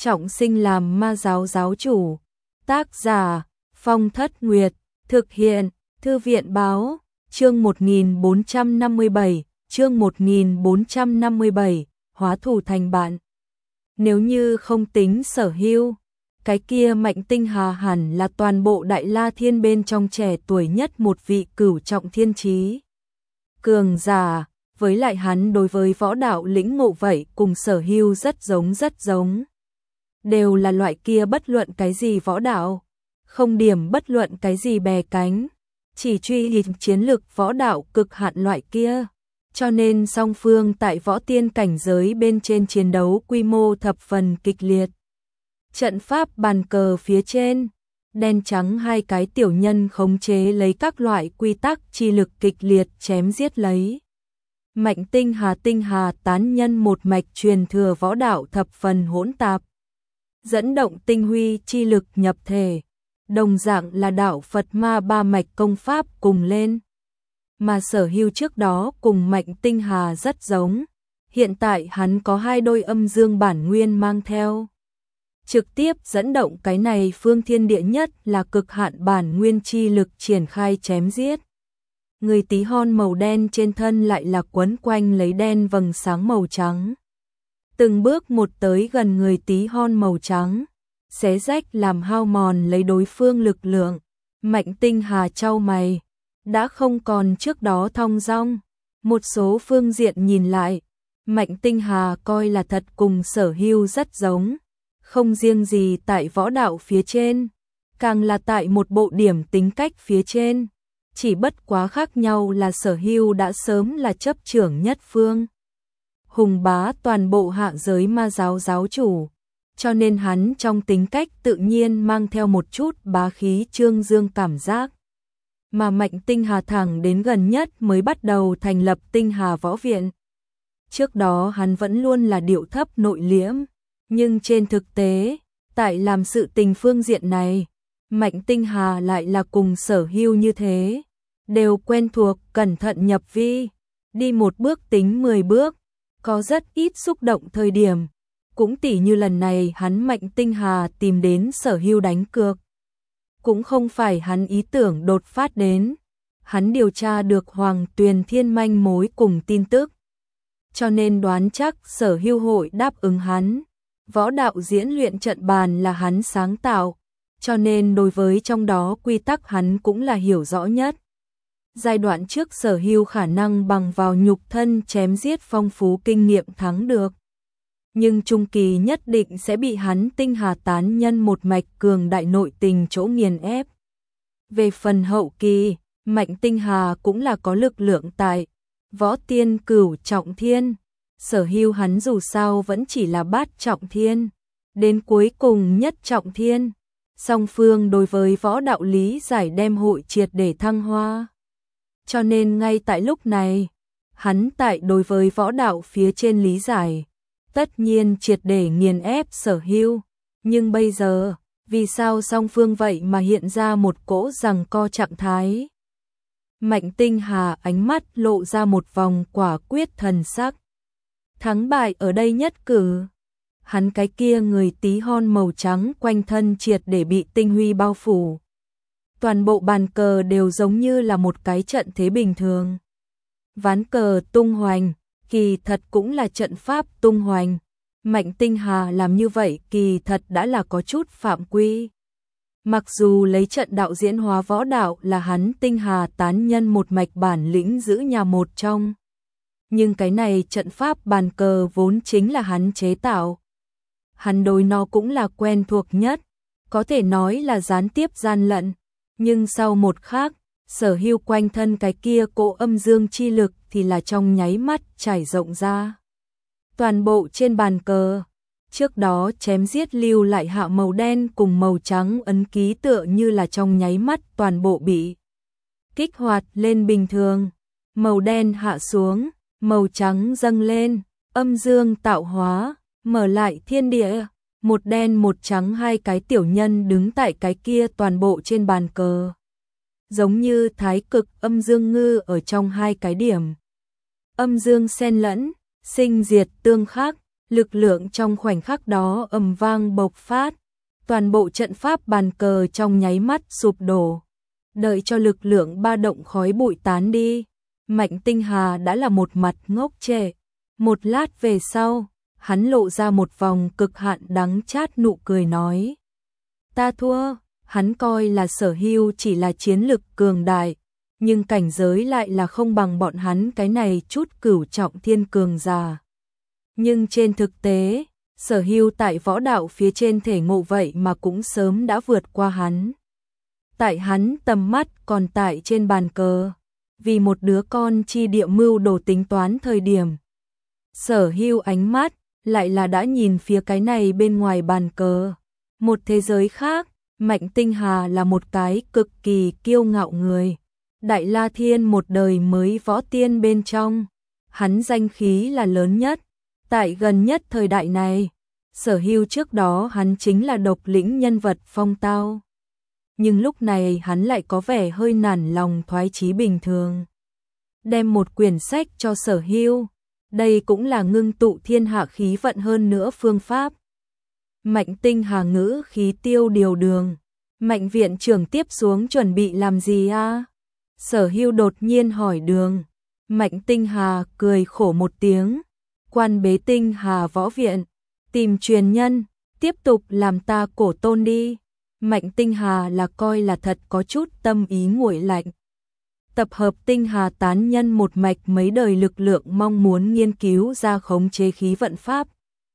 trọng sinh làm ma giáo giáo chủ. Tác giả Phong Thất Nguyệt. Thực hiện Thư viện Báo. Chương 1457. Chương 1457. Hóa thù thành bạn. Nếu như không tính Sở Hưu, cái kia Mạnh Tinh Hà hẳn là toàn bộ Đại La Thiên bên trong trẻ tuổi nhất một vị cửu trọng thiên trí cường giả, với lại hắn đối với võ đạo lĩnh ngộ vậy cùng Sở Hưu rất giống. Đều là loại kia bất luận cái gì võ đạo, không điểm bất luận cái gì bè cánh, chỉ truy hịch chiến lực võ đạo cực hạn loại kia. Cho nên song phương tại võ tiên cảnh giới bên trên chiến đấu quy mô thập phần kịch liệt. Trận pháp bàn cờ phía trên, đen trắng hai cái tiểu nhân khống chế lấy các loại quy tắc chi lực kịch liệt chém giết lấy. Mạnh Tinh Hà tán nhân một mạch truyền thừa võ đạo thập phần hỗn tạp, dẫn động tinh huy chi lực nhập thể, đồng dạng là đạo Phật ma ba mạch công pháp cùng lên. Mà Sở Hưu trước đó cùng Mạnh Tinh Hà rất giống, hiện tại hắn có hai đôi âm dương bản nguyên mang theo, trực tiếp dẫn động cái này phương thiên địa nhất là cực hạn bản nguyên chi lực triển khai chém giết. Người tí hon màu đen trên thân lại là quấn quanh lấy đen vầng sáng màu trắng. Từng bước một tới gần người tí hon màu trắng, xé rách làm hao mòn lấy đối phương lực lượng. Mạnh Tinh Hà chau mày, đã không còn trước đó thong dong. Một số phương diện nhìn lại, Mạnh Tinh Hà coi là thật cùng Sở Hưu rất giống, không riêng gì tại võ đạo phía trên, càng là tại một bộ điểm tính cách phía trên. Chỉ bất quá khác nhau là Sở Hưu đã sớm là chấp trưởng nhất phương, hùng bá toàn bộ hạ giới ma giáo giáo chủ, cho nên hắn trong tính cách tự nhiên mang theo một chút bá khí trương dương cảm giác. Mà Mạnh Tinh Hà thẳng đến gần nhất mới bắt đầu thành lập Tinh Hà Võ Viện. Trước đó hắn vẫn luôn là điệu thấp nội liễm, nhưng trên thực tế, tại làm sự tình phương diện này, Mạnh Tinh Hà lại là cùng Sở Hưu như thế, đều quen thuộc cẩn thận nhập vi, đi một bước tính 10 bước, có rất ít xúc động thời điểm. Cũng tỉ như lần này hắn Mạnh Tinh Hà tìm đến Sở Hưu đánh cược, cũng không phải hắn ý tưởng đột phát đến, hắn điều tra được Hoàng Tuyền Thiên manh mối cùng tin tức, cho nên đoán chắc Sở Hưu hội đáp ứng hắn. Võ đạo diễn luyện trận bàn là hắn sáng tạo, cho nên đối với trong đó quy tắc hắn cũng là hiểu rõ nhất. Giai đoạn trước Sở Hưu khả năng bằng vào nhục thân chém giết phong phú kinh nghiệm thắng được, nhưng trung kỳ nhất định sẽ bị hắn Tinh Hà tán nhân một mạch cường đại nội tình chỗ nghiền ép. Về phần hậu kỳ, Mạnh Tinh Hà cũng là có lực lượng tại võ tiên cửu trọng thiên. Sở Hưu hắn dù sao vẫn chỉ là bát trọng thiên, đến cuối cùng nhất trọng thiên, song phương đối với võ đạo lý giải đem hội triệt để thăng hoa. Cho nên ngay tại lúc này, hắn tại đối với võ đạo phía trên lý giải, tất nhiên triệt để nghiền ép Sở Hưu. Nhưng bây giờ, vì sao song phương vậy mà hiện ra một cỗ giằng co trạng thái? Mạnh Tinh Hà ánh mắt lộ ra một vòng quả quyết thần sắc. Thắng bại ở đây nhất cử. Hắn cái kia người tí hon màu trắng quanh thân triệt để bị tinh huy bao phủ. Toàn bộ bàn cờ đều giống như là một cái trận thế bình thường. Ván cờ tung hoành, kỳ thật cũng là trận pháp tung hoành. Mạnh Tinh Hà làm như vậy kỳ thật đã là có chút phạm quy. Mặc dù lấy trận đạo diễn hóa võ đạo là hắn Tinh Hà tán nhân một mạch bản lĩnh giữ nhà một trong, nhưng cái này trận pháp bàn cờ vốn chính là hắn chế tạo. Hắn đối nó cũng là quen thuộc nhất, có thể nói là gián tiếp gian lận, nhưng sau một khắc, Sở Hưu quanh thân cái kia cỗ âm dương chi lực thì là trong nháy mắt trải rộng ra. Toàn bộ trên bàn cờ, trước đó chém giết lưu lại hạ màu đen cùng màu trắng ấn ký tựa như là trong nháy mắt toàn bộ bị kích hoạt lên bình thường. Màu đen hạ xuống, màu trắng dâng lên, âm dương tạo hóa, mở lại thiên địa, một đen một trắng hai cái tiểu nhân đứng tại cái kia toàn bộ trên bàn cờ. Giống như thái cực âm dương ngư ở trong hai cái điểm. Âm dương xen lẫn, sinh diệt tương khắc, Lực lượng trong khoảnh khắc đó ầm vang bộc phát, toàn bộ trận pháp bàn cờ trong nháy mắt sụp đổ. Đợi cho lực lượng ba động khói bụi tán đi, Mạnh Tinh Hà đã là một mặt ngốc trệ. Một lát về sau, hắn lộ ra một vòng cực hạn đắng chát nụ cười nói: ta thua. Hắn coi là Sở Hưu chỉ là chiến lực cường đại, nhưng cảnh giới lại là không bằng bọn hắn cái này chút cửu trọng thiên cường giả. Nhưng trên thực tế, Sở Hưu tại võ đạo phía trên thể ngộ vậy mà cũng sớm đã vượt qua hắn. Tại hắn tầm mắt còn tại trên bàn cờ, vì một đứa con chi địa mưu đồ tính toán thời điểm. Sở Hưu ánh mắt lại là đã nhìn phía cái này bên ngoài bàn cờ, một thế giới khác. Mạnh Tinh Hà là một cái cực kỳ kiêu ngạo người, Đại La Thiên một đời mới võ tiên bên trong, hắn danh khí là lớn nhất. Tại gần nhất thời đại này, Sở Hưu trước đó hắn chính là độc lĩnh nhân vật phong tao. Nhưng lúc này hắn lại có vẻ hơi nản lòng thoái chí bình thường. Đem một quyển sách cho Sở Hưu, đây cũng là ngưng tụ thiên hạ khí vận hơn nữa phương pháp. Mạnh Tinh Hà ngữ khí tiêu điều đường. Mạnh viện trưởng tiếp xuống chuẩn bị làm gì a? Sở Hưu đột nhiên hỏi đường. Mạnh Tinh Hà cười khổ một tiếng. Quan bế Tinh Hà võ viện, tìm truyền nhân, tiếp tục làm ta cổ tôn đi. Mạnh Tinh Hà là coi là thật có chút tâm ý nguội lạnh. Tập hợp Tinh Hà tán nhân một mạch mấy đời lực lượng mong muốn nghiên cứu ra khống chế khí vận pháp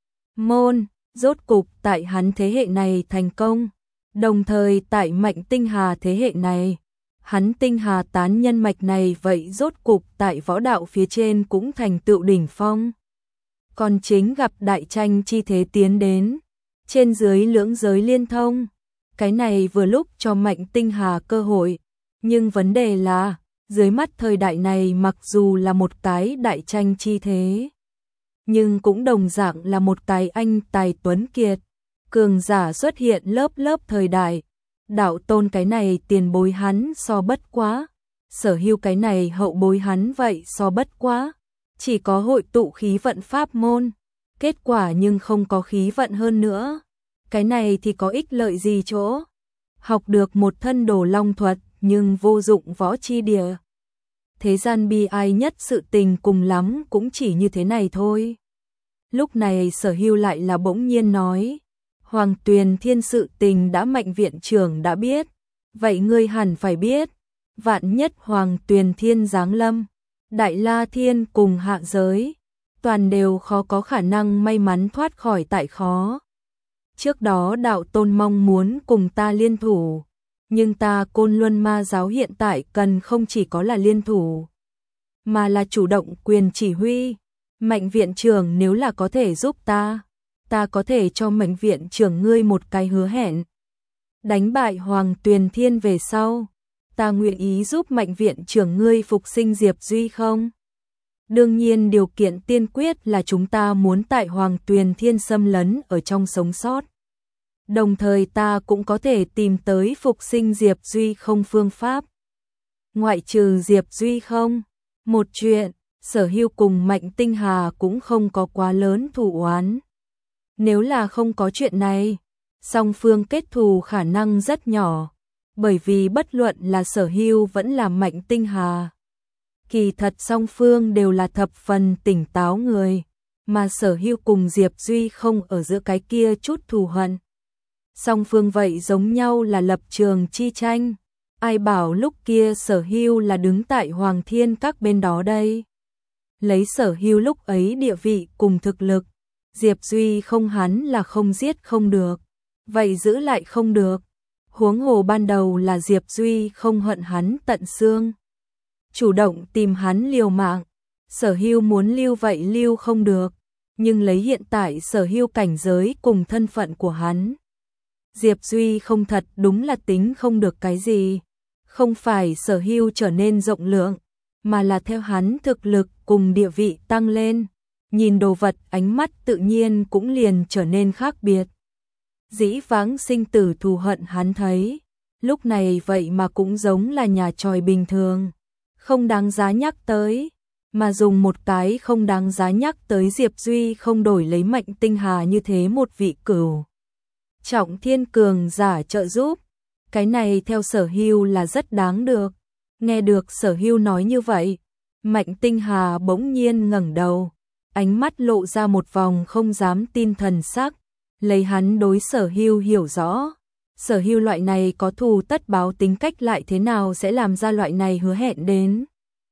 môn, rốt cục tại hắn thế hệ này thành công. Đồng thời tại Mạnh Tinh Hà thế hệ này, hắn Tinh Hà tán nhân mạch này vậy rốt cục tại võ đạo phía trên cũng thành tựu đỉnh phong. Còn chính gặp đại tranh chi thế tiến đến, trên dưới lưỡng giới liên thông. Cái này vừa lúc cho Mạnh Tinh Hà cơ hội, nhưng vấn đề là, dưới mắt thời đại này mặc dù là một cái đại tranh chi thế, nhưng cũng đồng dạng là một cái anh tài tuấn kiệt. Cường giả xuất hiện lớp lớp thời đại, đạo tôn cái này tiền bối hắn so bất quá, Sở Hưu cái này hậu bối hắn vậy so bất quá, chỉ có hội tụ khí vận pháp môn, kết quả nhưng không có khí vận hơn nữa, cái này thì có ích lợi gì chỗ, học được một thân đồ long thuật nhưng vô dụng võ chi địa. Thế gian bi ai nhất sự tình cùng lắm cũng chỉ như thế này thôi. Lúc này Sở Hưu lại là bỗng nhiên nói: Hoàng Tuyền Thiên sự tình đã Mạnh viện trưởng đã biết, vậy ngươi hẳn phải biết, vạn nhất Hoàng Tuyền Thiên giáng lâm, Đại La Thiên cùng hạ giới, toàn đều khó có khả năng may mắn thoát khỏi tại khó. Trước đó đạo tôn mong muốn cùng ta liên thủ, nhưng ta Côn Luân Ma giáo hiện tại cần không chỉ có là liên thủ, mà là chủ động quyền chỉ huy. Mạnh viện trưởng nếu là có thể giúp ta có thể cho Mạnh viện trưởng ngươi một cái hứa hẹn. Đánh bại Hoàng Tuyền Thiên về sau, ta nguyện ý giúp Mạnh viện trưởng ngươi phục sinh Diệp Duy không? Đương nhiên điều kiện tiên quyết là chúng ta muốn tại Hoàng Tuyền Thiên xâm lấn ở trong sống sót. Đồng thời ta cũng có thể tìm tới phục sinh Diệp Duy không phương pháp. Ngoại trừ Diệp Duy không, một chuyện, Sở Hưu cùng Mạnh Tinh Hà cũng không có quá lớn thù oán. Nếu là không có chuyện này, song phương kết thù khả năng rất nhỏ, bởi vì bất luận là Sở Hưu vẫn là Mạnh Tinh Hà. Kỳ thật song phương đều là thập phần tỉnh táo người, mà Sở Hưu cùng Diệp Duy không ở giữa cái kia chút thù hận. Song phương vậy giống nhau là lập trường chi tranh, ai bảo lúc kia Sở Hưu là đứng tại Hoàng Thiên các bên đó đây. Lấy Sở Hưu lúc ấy địa vị cùng thực lực, Diệp Duy không hắn là không giết không được, vậy giữ lại không được. Huống hồ ban đầu là Diệp Duy không hận hắn tận xương, chủ động tìm hắn liều mạng. Sở Hưu muốn lưu vậy lưu không được, nhưng lấy hiện tại Sở Hưu cảnh giới cùng thân phận của hắn, Diệp Duy không thật đúng là tính không được cái gì. Không phải Sở Hưu trở nên rộng lượng, mà là theo hắn thực lực cùng địa vị tăng lên, nhìn đồ vật ánh mắt tự nhiên cũng liền trở nên khác biệt. Dĩ vãng sinh tử thù hận hắn thấy, lúc này vậy mà cũng giống là nhà tròi bình thường, không đáng giá nhắc tới. mà dùng một cái không đáng giá nhắc tới Diệp Duy không đổi lấy Mạnh Tinh Hà như thế một vị cửu trọng thiên cường giả trợ giúp. Cái này theo Sở Hưu là rất đáng được. Nghe được Sở Hưu nói như vậy, Mạnh Tinh Hà bỗng nhiên ngẩng đầu, ánh mắt lộ ra một vòng không dám tin thần sắc, lấy hắn đối Sở Hưu hiểu rõ. Sở Hưu loại này có thù tất báo tính cách lại thế nào sẽ làm ra loại này hứa hẹn đến.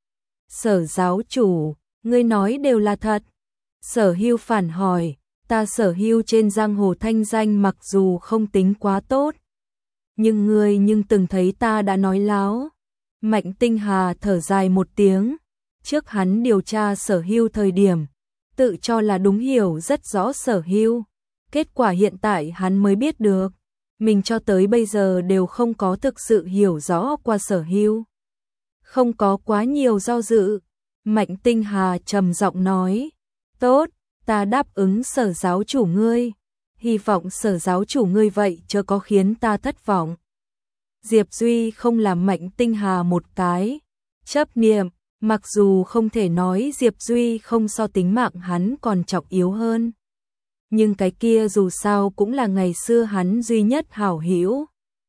Sở giáo chủ, ngươi nói đều là thật. Sở Hưu phản hỏi, ta Sở Hưu trên giang hồ thanh danh mặc dù không tính quá tốt, nhưng ngươi nhưng từng thấy ta đã nói láo. Mạnh Tinh Hà thở dài một tiếng, trước hắn điều tra Sở Hưu thời điểm, tự cho là đúng hiểu rất rõ Sở Hưu, kết quả hiện tại hắn mới biết được, mình cho tới bây giờ đều không có thực sự hiểu rõ qua Sở Hưu. Không có quá nhiều do dự, Mạnh Tinh Hà trầm giọng nói, tốt, ta đáp ứng Sở giáo chủ ngươi, hy vọng Sở giáo chủ ngươi vậy chớ có khiến ta thất vọng. Diệp Duy không làm Mạnh Tinh Hà một cái chấp niệm, mặc dù không thể nói Diệp Duy không so tính mạng hắn còn trọng yếu hơn, nhưng cái kia dù sao cũng là ngày xưa hắn duy nhất hảo hữu.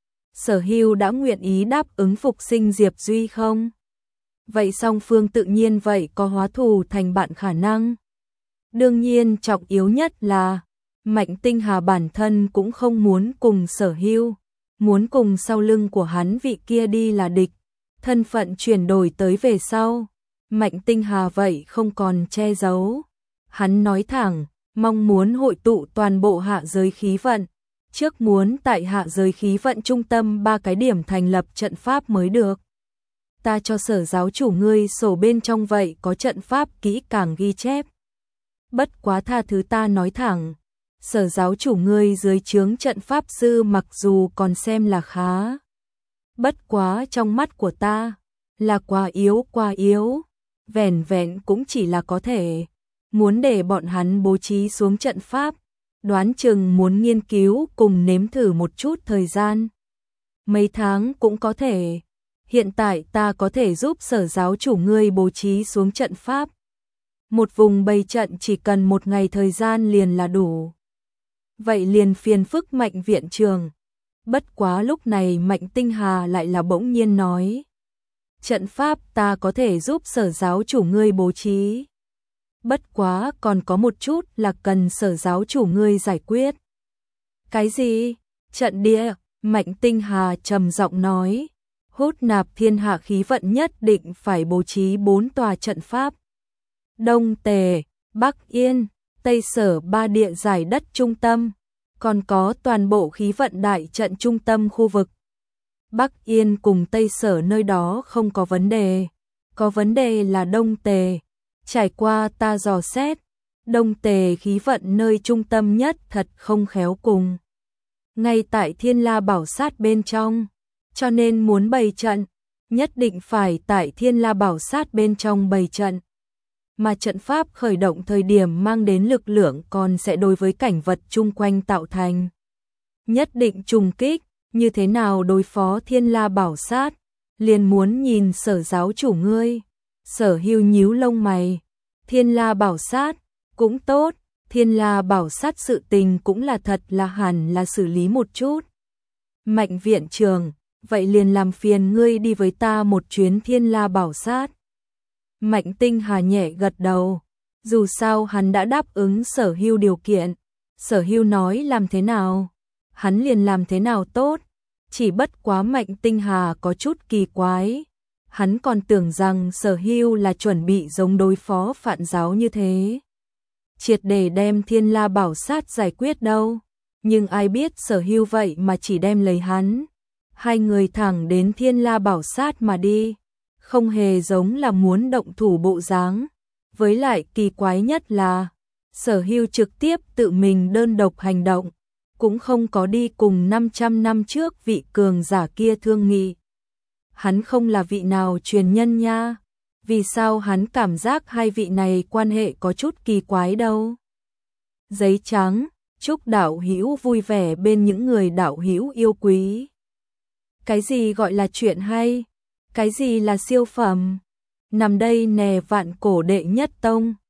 Sở Hưu đã nguyện ý đáp ứng phục sinh Diệp Duy không? Vậy song phương tự nhiên vậy có hóa thù thành bạn khả năng. Đương nhiên trọng yếu nhất là Mạnh Tinh Hà bản thân cũng không muốn cùng Sở Hưu, muốn cùng sau lưng của hắn vị kia đi là địch. Thân phận chuyển đổi tới về sau, Mạnh Tinh Hà vậy không còn che giấu. Hắn nói thẳng, mong muốn hội tụ toàn bộ hạ giới khí vận, trước muốn tại hạ giới khí vận trung tâm 3 cái điểm thành lập trận pháp mới được. Ta cho Sở giáo chủ ngươi sổ bên trong vậy có trận pháp kỹ càng ghi chép. Bất quá tha thứ ta nói thẳng, Sở giáo chủ ngươi dưới trướng trận pháp sư mặc dù còn xem là khá, bất quá trong mắt của ta là quá yếu, vẻn vẹn cũng chỉ là có thể. Muốn để bọn hắn bố trí xuống trận pháp, đoán chừng muốn nghiên cứu cùng nếm thử một chút thời gian. Mấy tháng cũng có thể. Hiện tại ta có thể giúp Sở giáo chủ ngươi bố trí xuống trận pháp. Một vùng bày trận chỉ cần 1 ngày thời gian liền là đủ. Vậy liền phiền phức Mạnh viện trường. Bất quá lúc này Mạnh Tinh Hà lại là bỗng nhiên nói, trận pháp ta có thể giúp Sở giáo chủ ngươi bố trí. Bất quá còn có một chút là cần Sở giáo chủ ngươi giải quyết. Cái gì? Trận địa, Mạnh Tinh Hà trầm giọng nói, hút nạp thiên hạ khí vận nhất định phải bố trí 4 tòa trận pháp. Đông Tề, Bắc Yên, Tây Sở 3 địa giải đất trung tâm, còn có toàn bộ khí vận đại trận trung tâm khu vực. Bắc Yên cùng Tây Sở nơi đó không có vấn đề, có vấn đề là Đông Tề. Trải qua ta dò xét, Đông Tề khí vận nơi trung tâm nhất thật không khéo cùng. Ngay tại Thiên La Bảo Sát bên trong, cho nên muốn bày trận, nhất định phải tại Thiên La Bảo Sát bên trong bày trận. Mà trận pháp khởi động thời điểm mang đến lực lượng còn sẽ đối với cảnh vật chung quanh tạo thành nhất định trùng kích, như thế nào đối phó Thiên La Bảo Sát, liền muốn nhìn Sở giáo chủ ngươi. Sở Hưu nhíu lông mày, Thiên La Bảo Sát cũng tốt, Thiên La Bảo Sát sự tình cũng là thật là hẳn là xử lý một chút. Mạnh viện trường, vậy liền làm phiền ngươi đi với ta một chuyến Thiên La Bảo Sát. Mạnh Tinh Hà nhẹ gật đầu, dù sao hắn đã đáp ứng Sở Hưu điều kiện, Sở Hưu nói làm thế nào, hắn liền làm thế nào tốt. Chỉ bất quá Mạnh Tinh Hà có chút kỳ quái, hắn còn tưởng rằng Sở Hưu là chuẩn bị giống đối phó Phạn giáo như thế, triệt để đem Thiên La Bảo Sát giải quyết đâu, nhưng ai biết Sở Hưu vậy mà chỉ đem lấy hắn. Hai người thẳng đến Thiên La Bảo Sát mà đi, không hề giống là muốn động thủ bộ dáng. Với lại kỳ quái nhất là, Sở Hưu trực tiếp tự mình đơn độc hành động, cũng không có đi cùng 500 năm trước vị cường giả kia thương nghị. Hắn không là vị nào truyền nhân nha, vì sao hắn cảm giác hai vị này quan hệ có chút kỳ quái đâu. Giấy trắng, chúc đạo hữu vui vẻ bên những người đạo hữu yêu quý. Cái gì gọi là chuyện hay? Cái gì là siêu phẩm? nằm đây nè vạn cổ đệ nhất tông.